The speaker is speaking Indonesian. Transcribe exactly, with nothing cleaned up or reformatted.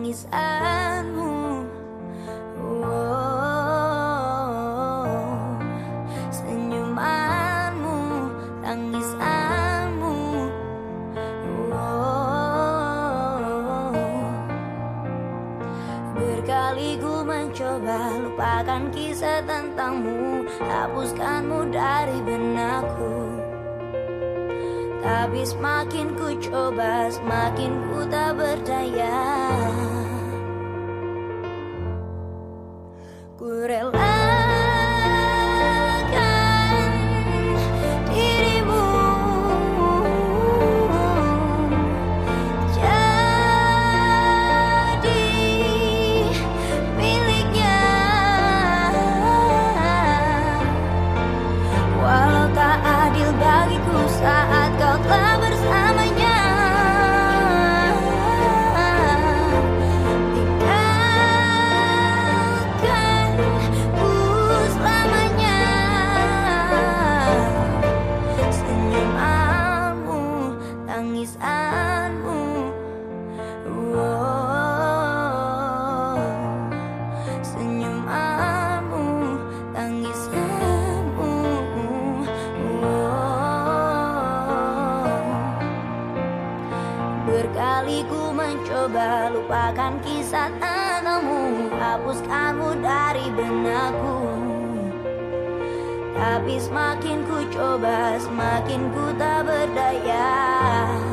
tangisanmu. Oh, senyumanmu, tangisanmu. Oh, berkali ku mencoba lupakan kisah tentangmu, hapuskanmu dari benakku. Tapi semakin ku coba, semakin ku tak berdaya. Ku relakan dirimu jadi miliknya, walau tak adil bagiku saat kau telah bersamanya. Tinggalkanku selamanya. Senyumanmu, tangisanmu. Oh, senyumanmu, tangisanmu. Berkali ku mencoba lupakan kisah tentangmu, hapuskanmu dari benakku. Tapi semakin ku coba, semakin ku tak berdaya.